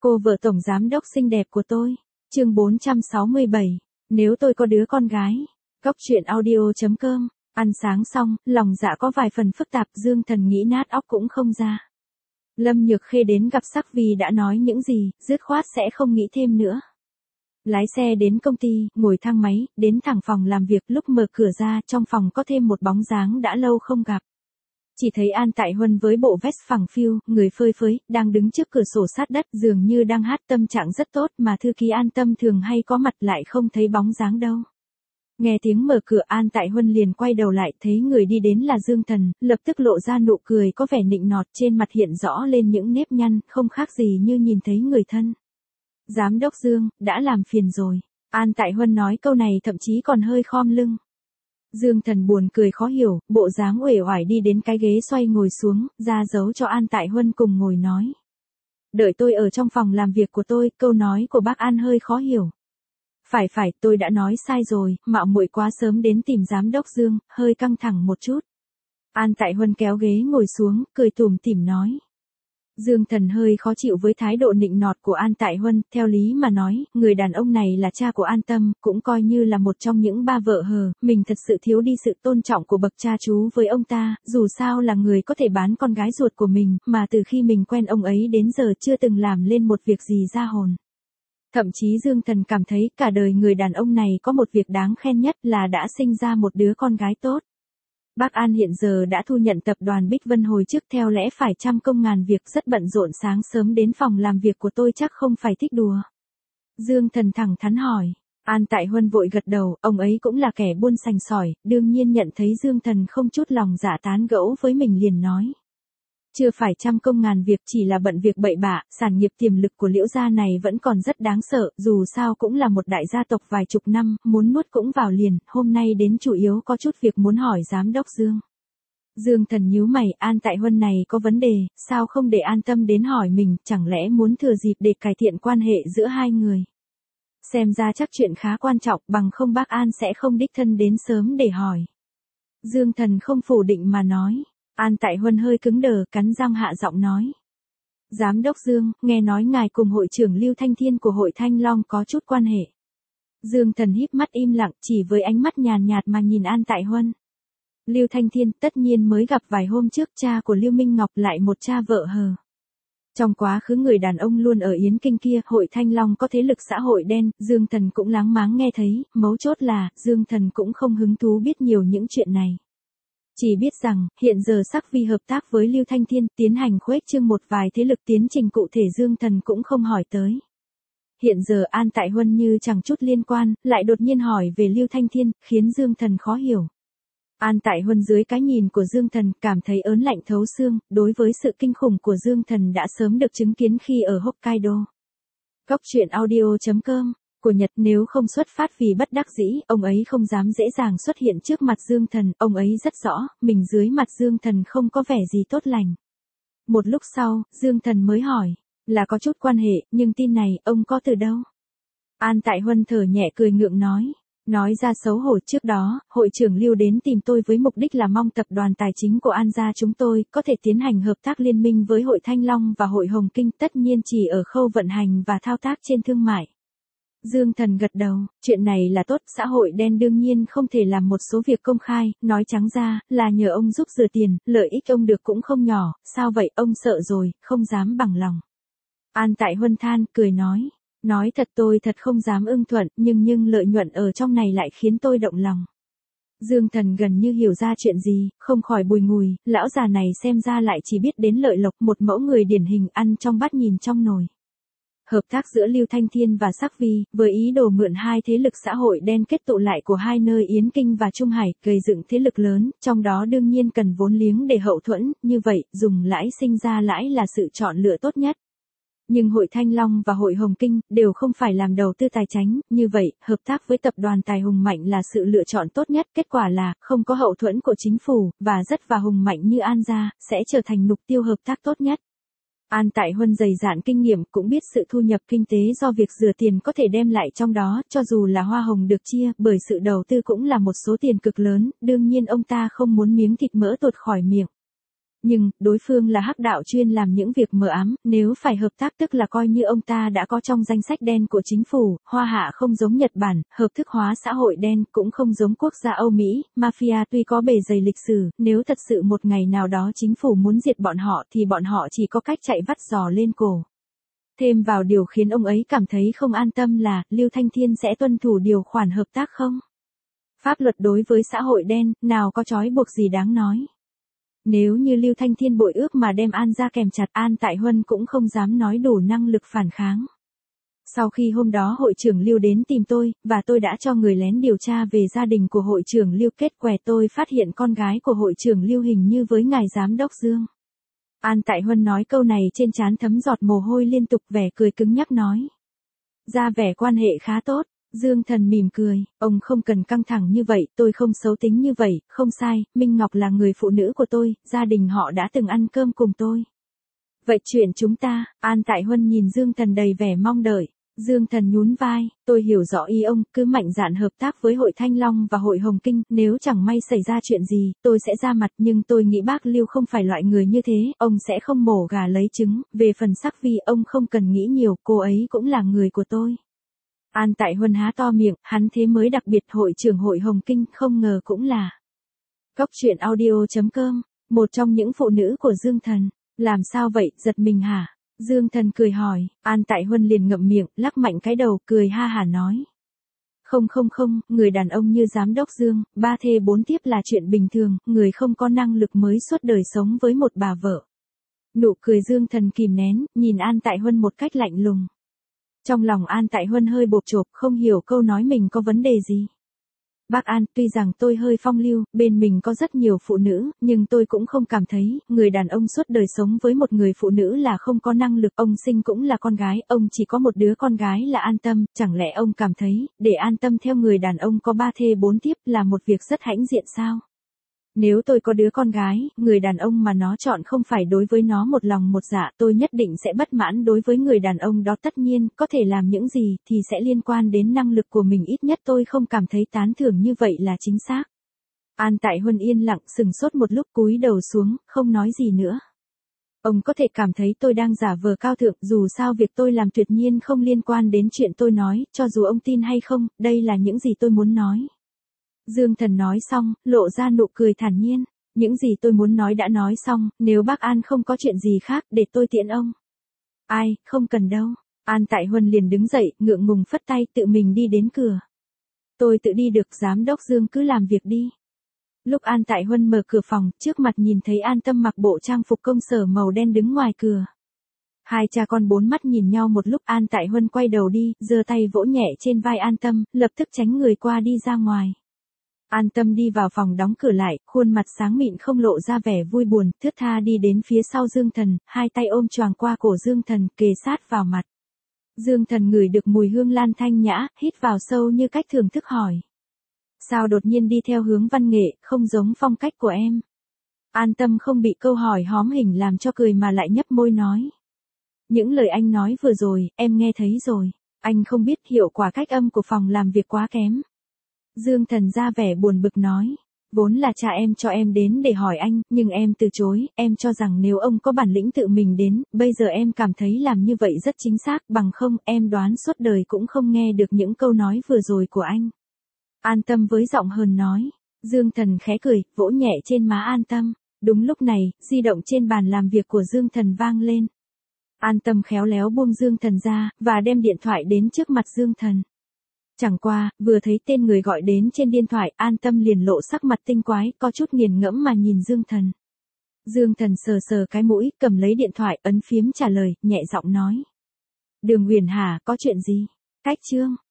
Cô vợ tổng giám đốc xinh đẹp của tôi. Chương 467. Nếu tôi có đứa con gái. Góc truyện audio.com. Ăn sáng xong, lòng dạ có vài phần phức tạp, Dương Thần nghĩ nát óc cũng không ra. Lâm Nhược Khê đến gặp Sắc Vi đã nói những gì, dứt khoát sẽ không nghĩ thêm nữa. Lái xe đến công ty, ngồi thang máy, đến thẳng phòng làm việc, lúc mở cửa ra, trong phòng có thêm một bóng dáng đã lâu không gặp. Chỉ thấy An Tại Huân với bộ vest phẳng phiu, người phơi phới, đang đứng trước cửa sổ sát đất, dường như đang hát, tâm trạng rất tốt, mà thư ký An Tâm thường hay có mặt lại không thấy bóng dáng đâu. Nghe tiếng mở cửa, An Tại Huân liền quay đầu lại, thấy người đi đến là Dương Thần, lập tức lộ ra nụ cười có vẻ nịnh nọt, trên mặt hiện rõ lên những nếp nhăn, không khác gì như nhìn thấy người thân. Giám đốc Dương, đã làm phiền rồi. An Tại Huân nói câu này thậm chí còn hơi khom lưng. Dương Thần buồn cười khó hiểu, bộ dáng uể oải đi đến cái ghế xoay ngồi xuống, ra dấu cho An Tại Huân cùng ngồi nói. Đợi tôi ở trong phòng làm việc của tôi, câu nói của bác An hơi khó hiểu. Phải, tôi đã nói sai rồi, mạo muội quá sớm đến tìm giám đốc Dương, hơi căng thẳng một chút. An Tại Huân kéo ghế ngồi xuống, cười tủm tỉm nói. Dương Thần hơi khó chịu với thái độ nịnh nọt của An Tại Huân, theo lý mà nói, người đàn ông này là cha của An Tâm, cũng coi như là một trong những ba vợ hờ, mình thật sự thiếu đi sự tôn trọng của bậc cha chú với ông ta, dù sao là người có thể bán con gái ruột của mình, mà từ khi mình quen ông ấy đến giờ chưa từng làm lên một việc gì ra hồn. Thậm chí Dương Thần cảm thấy cả đời người đàn ông này có một việc đáng khen nhất là đã sinh ra một đứa con gái tốt. Bác An hiện giờ đã thu nhận tập đoàn Bích Vân hồi trước, theo lẽ phải trăm công ngàn việc, rất bận rộn, sáng sớm đến phòng làm việc của tôi chắc không phải thích đùa. Dương Thần thẳng thắn hỏi. An Tại Huân vội gật đầu, ông ấy cũng là kẻ buôn sành sỏi, đương nhiên nhận thấy Dương Thần không chút lòng dạ tán gẫu với mình liền nói. Chưa phải trăm công ngàn việc, chỉ là bận việc bậy bạ, sản nghiệp tiềm lực của Liễu gia này vẫn còn rất đáng sợ, dù sao cũng là một đại gia tộc vài chục năm, muốn nuốt cũng vào liền, hôm nay đến chủ yếu có chút việc muốn hỏi giám đốc Dương. Dương Thần nhíu mày, An Tại Huân này có vấn đề, sao không để An Tâm đến hỏi mình, chẳng lẽ muốn thừa dịp để cải thiện quan hệ giữa hai người. Xem ra chắc chuyện khá quan trọng, bằng không bác An sẽ không đích thân đến sớm để hỏi. Dương Thần không phủ định mà nói. An Tại Huân hơi cứng đờ, cắn răng hạ giọng nói. Giám đốc Dương, nghe nói ngài cùng hội trưởng Lưu Thanh Thiên của hội Thanh Long có chút quan hệ. Dương Thần híp mắt im lặng, chỉ với ánh mắt nhàn nhạt mà nhìn An Tại Huân. Lưu Thanh Thiên tất nhiên mới gặp vài hôm trước, cha của Lưu Minh Ngọc, lại một cha vợ hờ. Trong quá khứ người đàn ông luôn ở Yến Kinh kia, hội Thanh Long có thế lực xã hội đen, Dương Thần cũng láng máng nghe thấy, mấu chốt là, Dương Thần cũng không hứng thú biết nhiều những chuyện này. Chỉ biết rằng, hiện giờ Sắc Vi hợp tác với Lưu Thanh Thiên, tiến hành khuếch trương một vài thế lực, tiến trình cụ thể Dương Thần cũng không hỏi tới. Hiện giờ An Tại Huân như chẳng chút liên quan, lại đột nhiên hỏi về Lưu Thanh Thiên, khiến Dương Thần khó hiểu. An Tại Huân dưới cái nhìn của Dương Thần, cảm thấy ớn lạnh thấu xương, đối với sự kinh khủng của Dương Thần đã sớm được chứng kiến khi ở Hokkaido. Góc truyện audio.com. Của Nhật, nếu không xuất phát vì bất đắc dĩ, ông ấy không dám dễ dàng xuất hiện trước mặt Dương Thần, ông ấy rất rõ, mình dưới mặt Dương Thần không có vẻ gì tốt lành. Một lúc sau, Dương Thần mới hỏi, là có chút quan hệ, nhưng tin này, ông có từ đâu? An Tại Huân thở nhẹ cười ngượng nói ra xấu hổ, trước đó, hội trưởng Lưu đến tìm tôi với mục đích là mong tập đoàn tài chính của An gia chúng tôi có thể tiến hành hợp tác liên minh với hội Thanh Long và hội Hồng Kinh, tất nhiên chỉ ở khâu vận hành và thao tác trên thương mại. Dương Thần gật đầu, chuyện này là tốt, xã hội đen đương nhiên không thể làm một số việc công khai, nói trắng ra, là nhờ ông giúp rửa tiền, lợi ích ông được cũng không nhỏ, sao vậy, ông sợ rồi, không dám bằng lòng. An Tại Huân than, cười nói thật tôi thật không dám ưng thuận, nhưng lợi nhuận ở trong này lại khiến tôi động lòng. Dương Thần gần như hiểu ra chuyện gì, không khỏi bùi ngùi, lão già này xem ra lại chỉ biết đến lợi lộc, một mẫu người điển hình ăn trong bát nhìn trong nồi. Hợp tác giữa Lưu Thanh Thiên và Sắc Vi, với ý đồ mượn hai thế lực xã hội đen kết tụ lại của hai nơi Yến Kinh và Trung Hải, gây dựng thế lực lớn, trong đó đương nhiên cần vốn liếng để hậu thuẫn, như vậy, dùng lãi sinh ra lãi là sự chọn lựa tốt nhất. Nhưng hội Thanh Long và hội Hồng Kinh, đều không phải làm đầu tư tài chính, như vậy, hợp tác với tập đoàn Tài Hùng Mạnh là sự lựa chọn tốt nhất, kết quả là, không có hậu thuẫn của chính phủ, và rất và hùng mạnh như An gia, sẽ trở thành mục tiêu hợp tác tốt nhất. An Tại Huân dày dạn kinh nghiệm, cũng biết sự thu nhập kinh tế do việc rửa tiền có thể đem lại trong đó, cho dù là hoa hồng được chia, bởi sự đầu tư cũng là một số tiền cực lớn, đương nhiên ông ta không muốn miếng thịt mỡ tuột khỏi miệng. Nhưng, đối phương là hắc đạo chuyên làm những việc mờ ám, nếu phải hợp tác tức là coi như ông ta đã có trong danh sách đen của chính phủ, Hoa Hạ không giống Nhật Bản, hợp thức hóa xã hội đen cũng không giống quốc gia Âu Mỹ, mafia tuy có bề dày lịch sử, nếu thật sự một ngày nào đó chính phủ muốn diệt bọn họ thì bọn họ chỉ có cách chạy vắt giò lên cổ. Thêm vào điều khiến ông ấy cảm thấy không an tâm là, Lưu Thanh Thiên sẽ tuân thủ điều khoản hợp tác không? Pháp luật đối với xã hội đen, nào có trói buộc gì đáng nói. Nếu như Lưu Thanh Thiên bội ước mà đem An ra kèm chặt, An Tại Huân cũng không dám nói đủ năng lực phản kháng. Sau khi hôm đó hội trưởng Lưu đến tìm tôi, và tôi đã cho người lén điều tra về gia đình của hội trưởng Lưu, kết quả tôi phát hiện con gái của hội trưởng Lưu hình như với ngài giám đốc Dương. An Tại Huân nói câu này trên trán thấm giọt mồ hôi liên tục, vẻ cười cứng nhắc nói. Ra vẻ quan hệ khá tốt. Dương Thần mỉm cười, ông không cần căng thẳng như vậy, tôi không xấu tính như vậy, không sai, Minh Ngọc là người phụ nữ của tôi, gia đình họ đã từng ăn cơm cùng tôi. Vậy chuyện chúng ta, An Tại Huân nhìn Dương Thần đầy vẻ mong đợi. Dương Thần nhún vai, tôi hiểu rõ ý ông, cứ mạnh dạn hợp tác với hội Thanh Long và hội Hồng Kinh, nếu chẳng may xảy ra chuyện gì, tôi sẽ ra mặt, nhưng tôi nghĩ bác Lưu không phải loại người như thế, ông sẽ không mổ gà lấy trứng, về phần Sắc Vi ông không cần nghĩ nhiều, cô ấy cũng là người của tôi. An Tại Huân há to miệng, hắn thế mới đặc biệt, hội trưởng hội Hồng Kinh không ngờ cũng là. Góc truyện audio.com, một trong những phụ nữ của Dương Thần. Làm sao vậy, giật mình hả? Dương Thần cười hỏi, An Tại Huân liền ngậm miệng, lắc mạnh cái đầu, cười ha hả nói. Không, người đàn ông như giám đốc Dương, 3 thê 4 thiếp là chuyện bình thường, người không có năng lực mới suốt đời sống với một bà vợ. Nụ cười Dương Thần kìm nén, nhìn An Tại Huân một cách lạnh lùng. Trong lòng An Tại Huân hơi bộp chộp, không hiểu câu nói mình có vấn đề gì. Bác An, tuy rằng tôi hơi phong lưu, bên mình có rất nhiều phụ nữ, nhưng tôi cũng không cảm thấy, người đàn ông suốt đời sống với một người phụ nữ là không có năng lực, ông sinh cũng là con gái, ông chỉ có một đứa con gái là An Tâm, chẳng lẽ ông cảm thấy, để An Tâm theo người đàn ông có 3 thê 4 thiếp là một việc rất hãnh diện sao? Nếu tôi có đứa con gái, người đàn ông mà nó chọn không phải đối với nó một lòng một dạ, tôi nhất định sẽ bất mãn đối với người đàn ông đó, tất nhiên, có thể làm những gì thì sẽ liên quan đến năng lực của mình, ít nhất tôi không cảm thấy tán thưởng như vậy là chính xác. An Tại Huân yên lặng sừng sốt một lúc, cúi đầu xuống, không nói gì nữa. Ông có thể cảm thấy tôi đang giả vờ cao thượng, dù sao việc tôi làm tuyệt nhiên không liên quan đến chuyện tôi nói, cho dù ông tin hay không, đây là những gì tôi muốn nói. Dương Thần nói xong, lộ ra nụ cười thản nhiên. Những gì tôi muốn nói đã nói xong, nếu bác An không có chuyện gì khác, để tôi tiễn ông. Ai, không cần đâu. An Tại Huân liền đứng dậy, ngượng ngùng phất tay, tự mình đi đến cửa. Tôi tự đi được, giám đốc Dương cứ làm việc đi. Lúc An Tại Huân mở cửa phòng, trước mặt nhìn thấy An Tâm mặc bộ trang phục công sở màu đen đứng ngoài cửa. Hai cha con bốn mắt nhìn nhau một lúc, An Tại Huân quay đầu đi, giơ tay vỗ nhẹ trên vai An Tâm, lập tức tránh người qua đi ra ngoài. An Tâm đi vào phòng đóng cửa lại, khuôn mặt sáng mịn không lộ ra vẻ vui buồn, thướt tha đi đến phía sau Dương Thần, hai tay ôm choàng qua cổ Dương Thần, kề sát vào mặt. Dương Thần ngửi được mùi hương lan thanh nhã, hít vào sâu như cách thưởng thức hỏi. Sao đột nhiên đi theo hướng văn nghệ, không giống phong cách của em? An Tâm không bị câu hỏi hóm hỉnh làm cho cười mà lại nhấp môi nói. Những lời anh nói vừa rồi, em nghe thấy rồi. Anh không biết hiệu quả cách âm của phòng làm việc quá kém. Dương Thần ra vẻ buồn bực nói. Vốn là cha em cho em đến để hỏi anh, nhưng em từ chối, em cho rằng nếu ông có bản lĩnh tự mình đến, bây giờ em cảm thấy làm như vậy rất chính xác, bằng không, em đoán suốt đời cũng không nghe được những câu nói vừa rồi của anh. An Tâm với giọng hờn nói. Dương Thần khẽ cười, vỗ nhẹ trên má An Tâm. Đúng lúc này, di động trên bàn làm việc của Dương Thần vang lên. An Tâm khéo léo buông Dương Thần ra, và đem điện thoại đến trước mặt Dương Thần. Chẳng qua, vừa thấy tên người gọi đến trên điện thoại, An Tâm liền lộ sắc mặt tinh quái, có chút nghiền ngẫm mà nhìn Dương Thần. Dương Thần sờ sờ cái mũi, cầm lấy điện thoại, ấn phím trả lời, nhẹ giọng nói. Đường Huyền hả, có chuyện gì? Cách chương.